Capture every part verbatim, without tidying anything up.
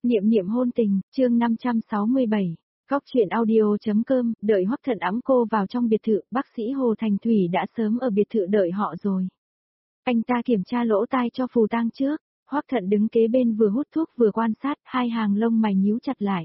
Niệm niệm hôn tình, chương năm trăm sáu mươi bảy. Góc truyện audio.com, đợi Hoắc Thận ẵm cô vào trong biệt thự, bác sĩ Hồ Thành Thủy đã sớm ở biệt thự đợi họ rồi. Anh ta kiểm tra lỗ tai cho Phù Tang trước, Hoắc Thận đứng kế bên vừa hút thuốc vừa quan sát, hai hàng lông mày nhíu chặt lại.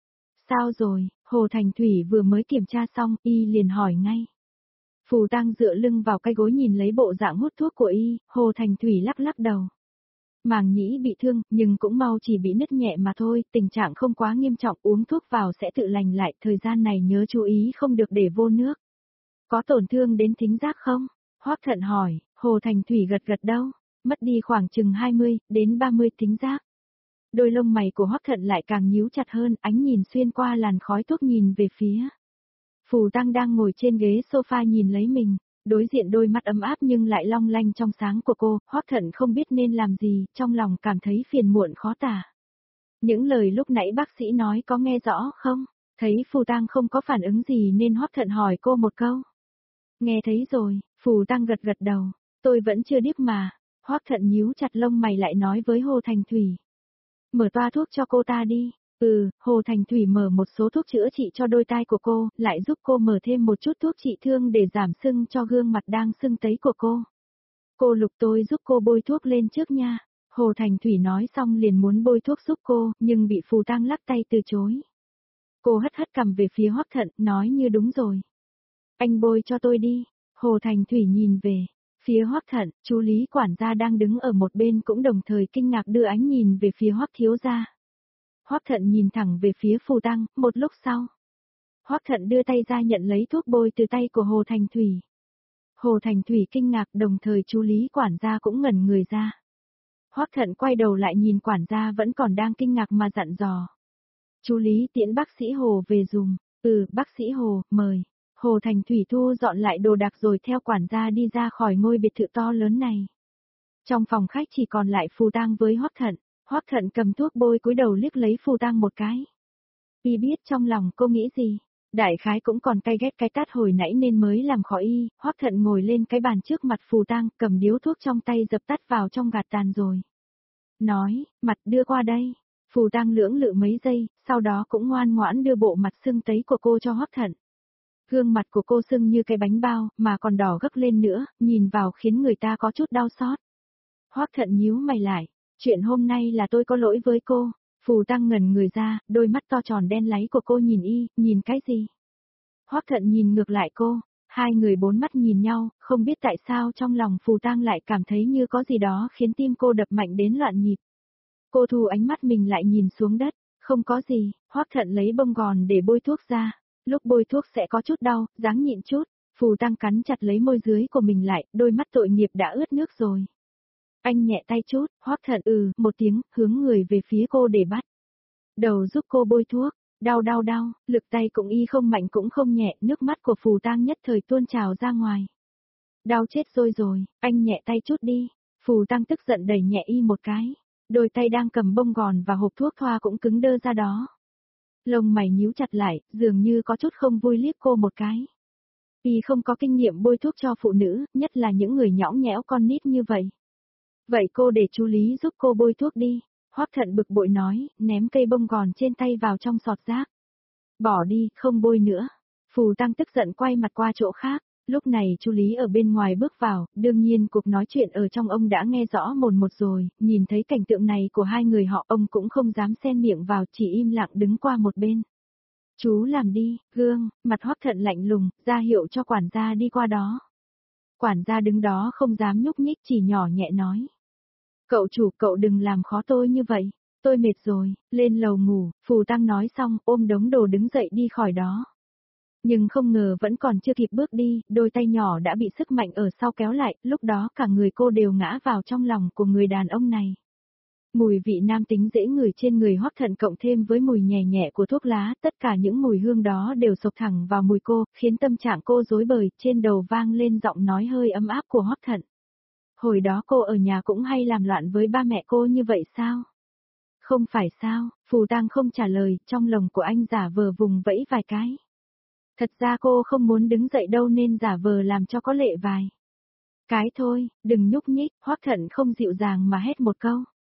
Sao rồi, Hồ Thành Thủy vừa mới kiểm tra xong, y liền hỏi ngay. Phù Tang dựa lưng vào cái gối nhìn lấy bộ dạng hút thuốc của y, Hồ Thành Thủy lắc lắc đầu. Màng nhĩ bị thương, nhưng cũng mau chỉ bị nứt nhẹ mà thôi, tình trạng không quá nghiêm trọng, uống thuốc vào sẽ tự lành lại, thời gian này nhớ chú ý không được để vô nước. Có tổn thương đến thính giác không? Hoắc Thận hỏi, Hồ Thành Thủy gật gật đầu, mất đi khoảng chừng hai mươi đến ba mươi thính giác. Đôi lông mày của Hoắc Thận lại càng nhíu chặt hơn, ánh nhìn xuyên qua làn khói thuốc nhìn về phía. Phù Tang đang ngồi trên ghế sofa nhìn lấy mình. Đối diện đôi mắt ấm áp nhưng lại long lanh trong sáng của cô, Hoắc Thận không biết nên làm gì, trong lòng cảm thấy phiền muộn khó tả. Những lời lúc nãy bác sĩ nói có nghe rõ không? Thấy Phù Tang không có phản ứng gì nên Hoắc Thận hỏi cô một câu. Nghe thấy rồi, Phù Tang gật gật đầu, tôi vẫn chưa điếc mà. Hoắc Thận nhíu chặt lông mày lại nói với Hồ Thành Thủy. Mở toa thuốc cho cô ta đi. Ừ, Hồ Thành Thủy mở một số thuốc chữa trị cho đôi tai của cô, lại giúp cô mở thêm một chút thuốc trị thương để giảm sưng cho gương mặt đang sưng tấy của cô. Cô Lục tôi giúp cô bôi thuốc lên trước nha. Hồ Thành Thủy nói xong liền muốn bôi thuốc giúp cô, nhưng bị Phù Tang lắc tay từ chối. Cô hất hất cằm về phía Hoắc Thận, nói như đúng rồi. Anh bôi cho tôi đi. Hồ Thành Thủy nhìn về phía Hoắc Thận, chú Lý quản gia đang đứng ở một bên cũng đồng thời kinh ngạc đưa ánh nhìn về phía Hoắc thiếu gia. Hoắc Thận nhìn thẳng về phía Phù Tang, một lúc sau. Hoắc Thận đưa tay ra nhận lấy thuốc bôi từ tay của Hồ Thành Thủy. Hồ Thành Thủy kinh ngạc, đồng thời chú Lý quản gia cũng ngẩn người ra. Hoắc Thận quay đầu lại nhìn quản gia vẫn còn đang kinh ngạc mà dặn dò. Chú Lý tiễn bác sĩ Hồ về dùm. Ừ, bác sĩ Hồ, mời. Hồ Thành Thủy thu dọn lại đồ đạc rồi theo quản gia đi ra khỏi ngôi biệt thự to lớn này. Trong phòng khách chỉ còn lại Phù Tang với Hoắc Thận. Hoắc Thận cầm thuốc bôi cúi đầu liếc lấy Phù Tang một cái. Y biết trong lòng cô nghĩ gì, đại khái cũng còn cay ghét cái tát hồi nãy nên mới làm khó y. Hoắc Thận ngồi lên cái bàn trước mặt Phù Tang, cầm điếu thuốc trong tay dập tắt vào trong gạt tàn rồi. Nói, mặt đưa qua đây. Phù Tang lưỡng lự mấy giây, sau đó cũng ngoan ngoãn đưa bộ mặt sưng tấy của cô cho Hoắc Thận. Gương mặt của cô sưng như cái bánh bao, mà còn đỏ gấp lên nữa, nhìn vào khiến người ta có chút đau xót. Hoắc Thận nhíu mày lại. Chuyện hôm nay là tôi có lỗi với cô. Phù Tang ngẩn người ra, đôi mắt to tròn đen láy của cô nhìn y, nhìn cái gì? Hoắc Thận nhìn ngược lại cô, hai người bốn mắt nhìn nhau, không biết tại sao trong lòng Phù Tang lại cảm thấy như có gì đó khiến tim cô đập mạnh đến loạn nhịp. Cô thu ánh mắt mình lại nhìn xuống đất, không có gì. Hoắc Thận lấy bông gòn để bôi thuốc ra, lúc bôi thuốc sẽ có chút đau, ráng nhịn chút. Phù Tang cắn chặt lấy môi dưới của mình lại, đôi mắt tội nghiệp đã ướt nước rồi. Anh nhẹ tay chút, Hoắc Thận ừ, một tiếng, hướng người về phía cô để bắt. Đầu giúp cô bôi thuốc, đau đau đau, lực tay cũng y không mạnh cũng không nhẹ, nước mắt của Phù Tang nhất thời tuôn trào ra ngoài. Đau chết rồi rồi, anh nhẹ tay chút đi. Phù Tang tức giận đẩy nhẹ y một cái, đôi tay đang cầm bông gòn và hộp thuốc thoa cũng cứng đơ ra đó. Lông mày nhíu chặt lại, dường như có chút không vui liếc cô một cái. Y không có kinh nghiệm bôi thuốc cho phụ nữ, nhất là những người nhõng nhẽo con nít như vậy. Vậy cô để chú Lý giúp cô bôi thuốc đi. Hoắc Thận bực bội nói, ném cây bông gòn trên tay vào trong sọt rác. Bỏ đi, không bôi nữa. Phù Tang tức giận quay mặt qua chỗ khác. Lúc này chú Lý ở bên ngoài bước vào, đương nhiên cuộc nói chuyện ở trong ông đã nghe rõ mồn một rồi, nhìn thấy cảnh tượng này của hai người họ ông cũng không dám xen miệng vào, chỉ im lặng đứng qua một bên. Chú làm đi, gương, mặt Hoắc Thận lạnh lùng, ra hiệu cho quản gia đi qua đó. Quản gia đứng đó không dám nhúc nhích, chỉ nhỏ nhẹ nói. Cậu chủ, cậu đừng làm khó tôi như vậy, tôi mệt rồi, lên lầu ngủ. Phù Tang nói xong ôm đống đồ đứng dậy đi khỏi đó. Nhưng không ngờ vẫn còn chưa kịp bước đi, đôi tay nhỏ đã bị sức mạnh ở sau kéo lại, lúc đó cả người cô đều ngã vào trong lòng của người đàn ông này. Mùi vị nam tính dễ ngửi trên người Hoắc Thận cộng thêm với mùi nhẹ nhẹ của thuốc lá, tất cả những mùi hương đó đều sộc thẳng vào mùi cô, khiến tâm trạng cô rối bời, trên đầu vang lên giọng nói hơi ấm áp của Hoắc Thận. Hồi đó cô ở nhà cũng hay làm loạn với ba mẹ cô như vậy sao? Không phải sao, Phù Tang không trả lời, trong lòng của anh giả vờ vùng vẫy vài cái. Thật ra cô không muốn đứng dậy đâu nên giả vờ làm cho có lệ vài cái thôi, đừng nhúc nhích. Hoắc Thận không dịu dàng mà hét một câu.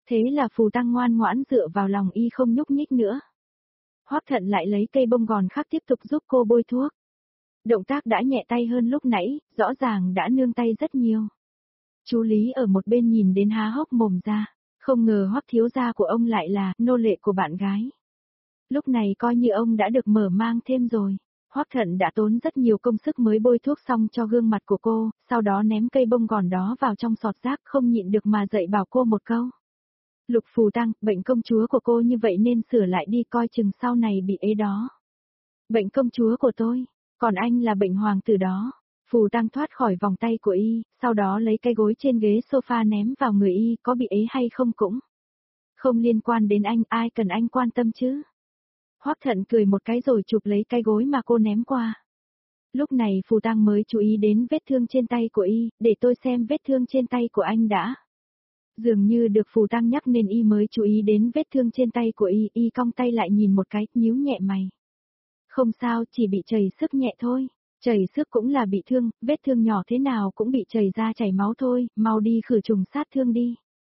Thế là Phù Tăng ngoan ngoãn dựa vào lòng y không nhúc nhích nữa. Hoắc Thận lại lấy cây bông gòn khác tiếp tục giúp cô bôi thuốc. Động tác đã nhẹ tay hơn lúc nãy, rõ ràng đã nương tay rất nhiều. Chú Lý ở một bên nhìn đến há hốc mồm ra, không ngờ Hoắc thiếu gia của ông lại là nô lệ của bạn gái. Lúc này coi như ông đã được mở mang thêm rồi. Hoắc Thận đã tốn rất nhiều công sức mới bôi thuốc xong cho gương mặt của cô, sau đó ném cây bông gòn đó vào trong sọt rác, không nhịn được mà dạy bảo cô một câu. Lục Phù Tăng, bệnh công chúa của cô như vậy nên sửa lại đi, coi chừng sau này bị ế đó. Bệnh công chúa của tôi, còn anh là bệnh hoàng tử đó. Phù Tăng thoát khỏi vòng tay của y, sau đó lấy cái gối trên ghế sofa ném vào người y, có bị ế hay không cũng không liên quan đến anh, ai cần anh quan tâm chứ. Hoắc Thận cười một cái rồi chụp lấy cái gối mà cô ném qua. Lúc này Phù Tăng mới chú ý đến vết thương trên tay của y, để tôi xem vết thương trên tay của anh đã. Dường như được Phù Tăng nhắc nên y mới chú ý đến vết thương trên tay của y, y cong tay lại nhìn một cái, nhíu nhẹ mày. Không sao, chỉ bị chảy xước nhẹ thôi. Chảy xước cũng là bị thương, vết thương nhỏ thế nào cũng bị chảy ra chảy máu thôi, mau đi khử trùng sát thương đi.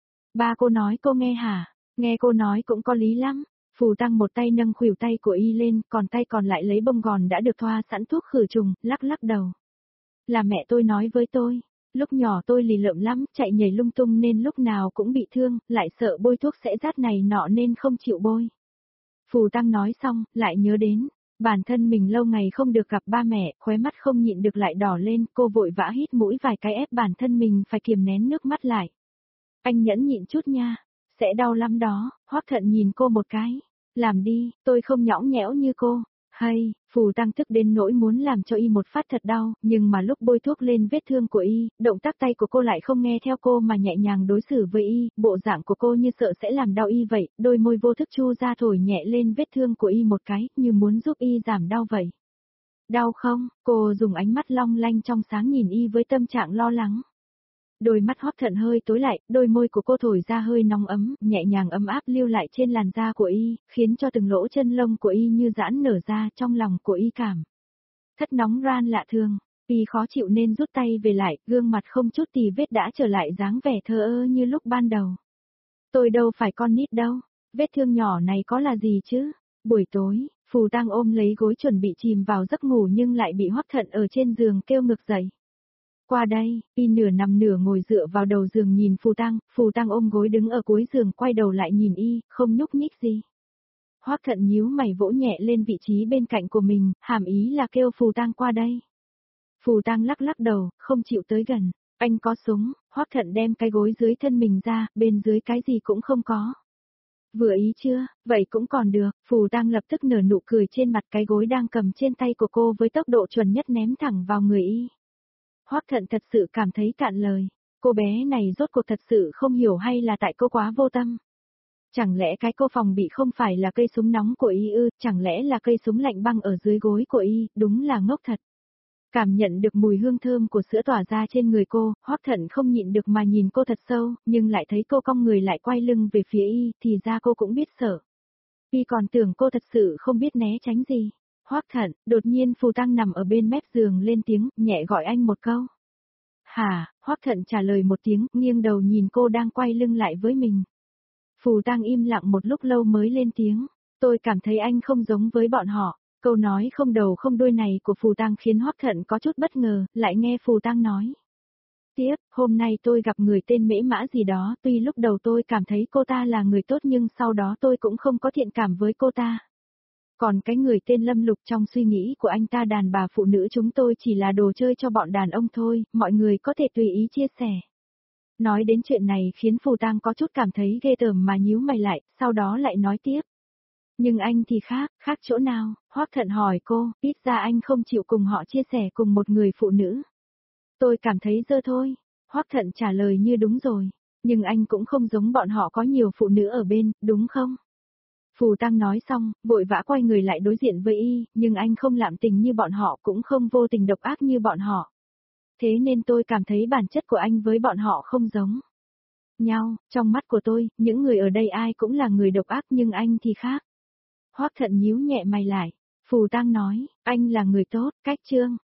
Ba cô nói cô nghe hả? Nghe cô nói cũng có lý lắm. Phù Tăng một tay nâng khuỷu tay của y lên, còn tay còn lại lấy bông gòn đã được thoa sẵn thuốc khử trùng, lắc lắc đầu. Là mẹ tôi nói với tôi, lúc nhỏ tôi lì lợm lắm, chạy nhảy lung tung nên lúc nào cũng bị thương, lại sợ bôi thuốc sẽ rát này nọ nên không chịu bôi. Phù Tăng nói xong, lại nhớ đến, bản thân mình lâu ngày không được gặp ba mẹ, khóe mắt không nhịn được lại đỏ lên, cô vội vã hít mũi vài cái ép bản thân mình phải kiềm nén nước mắt lại. Anh nhẫn nhịn chút nha, sẽ đau lắm đó. Hoắc Thận nhìn cô một cái. Làm đi, tôi không nhõng nhẽo như cô. Hay, Phù Tăng tức đến nỗi muốn làm cho y một phát thật đau, nhưng mà lúc bôi thuốc lên vết thương của y, động tác tay của cô lại không nghe theo cô mà nhẹ nhàng đối xử với y, bộ dạng của cô như sợ sẽ làm đau y vậy, đôi môi vô thức chu ra thổi nhẹ lên vết thương của y một cái, như muốn giúp y giảm đau vậy. Đau không? Cô dùng ánh mắt long lanh trong sáng nhìn y với tâm trạng lo lắng. Đôi mắt Hoắc Thận hơi tối lại, đôi môi của cô thổi ra hơi nóng ấm, nhẹ nhàng ấm áp lưu lại trên làn da của y, khiến cho từng lỗ chân lông của y như giãn nở ra trong lòng của y cảm. Thất nóng ran lạ thường, y khó chịu nên rút tay về lại, gương mặt không chút tì vết đã trở lại dáng vẻ thờ ơ như lúc ban đầu. Tôi đâu phải con nít đâu, vết thương nhỏ này có là gì chứ? Buổi tối, Phù Tăng ôm lấy gối chuẩn bị chìm vào giấc ngủ nhưng lại bị Hoắc Thận ở trên giường kêu ngược dậy. Qua đây, y nửa nằm nửa ngồi dựa vào đầu giường nhìn Phù Tăng, Phù Tăng ôm gối đứng ở cuối giường quay đầu lại nhìn y, không nhúc nhích gì. Hoắc Thận nhíu mày vỗ nhẹ lên vị trí bên cạnh của mình, hàm ý là kêu Phù Tăng qua đây. Phù Tăng lắc lắc đầu, không chịu tới gần. Anh có súng, Hoắc Thận đem cái gối dưới thân mình ra, bên dưới cái gì cũng không có. Vừa ý chưa, vậy cũng còn được, Phù Tăng lập tức nở nụ cười trên mặt, cái gối đang cầm trên tay của cô với tốc độ chuẩn nhất ném thẳng vào người y. Hoắc Thận thật sự cảm thấy cạn lời, cô bé này rốt cuộc thật sự không hiểu hay là tại cô quá vô tâm. Chẳng lẽ cái cô phòng bị không phải là cây súng nóng của y ư, chẳng lẽ là cây súng lạnh băng ở dưới gối của y, đúng là ngốc thật. Cảm nhận được mùi hương thơm của sữa tỏa ra trên người cô, Hoắc Thận không nhịn được mà nhìn cô thật sâu, nhưng lại thấy cô cong người lại quay lưng về phía y, thì ra cô cũng biết sợ. Y còn tưởng cô thật sự không biết né tránh gì. Hoắc Thận, đột nhiên Phù Tăng nằm ở bên mép giường lên tiếng, nhẹ gọi anh một câu. Hả, Hoắc Thận trả lời một tiếng, nghiêng đầu nhìn cô đang quay lưng lại với mình. Phù Tăng im lặng một lúc lâu mới lên tiếng, tôi cảm thấy anh không giống với bọn họ. Câu nói không đầu không đuôi này của Phù Tăng khiến Hoắc Thận có chút bất ngờ, lại nghe Phù Tăng nói. Tiếp, hôm nay tôi gặp người tên Mễ Mã gì đó, tuy lúc đầu tôi cảm thấy cô ta là người tốt nhưng sau đó tôi cũng không có thiện cảm với cô ta. Còn cái người tên Lâm Lục trong suy nghĩ của anh ta đàn bà phụ nữ chúng tôi chỉ là đồ chơi cho bọn đàn ông thôi, mọi người có thể tùy ý chia sẻ. Nói đến chuyện này khiến Phù Tăng có chút cảm thấy ghê tởm mà nhíu mày lại, sau đó lại nói tiếp. Nhưng anh thì khác, khác chỗ nào? Hoắc Thận hỏi cô, ít ra anh không chịu cùng họ chia sẻ cùng một người phụ nữ. Tôi cảm thấy dơ thôi. Hoắc Thận trả lời như đúng rồi, nhưng anh cũng không giống bọn họ có nhiều phụ nữ ở bên, đúng không? Phù Tăng nói xong, vội vã quay người lại đối diện với y, nhưng anh không lạm tình như bọn họ cũng không vô tình độc ác như bọn họ. Thế nên tôi cảm thấy bản chất của anh với bọn họ không giống nhau, trong mắt của tôi, những người ở đây ai cũng là người độc ác nhưng anh thì khác. Hoắc Thận nhíu nhẹ mày lại, Phù Tăng nói, anh là người tốt, cách trương,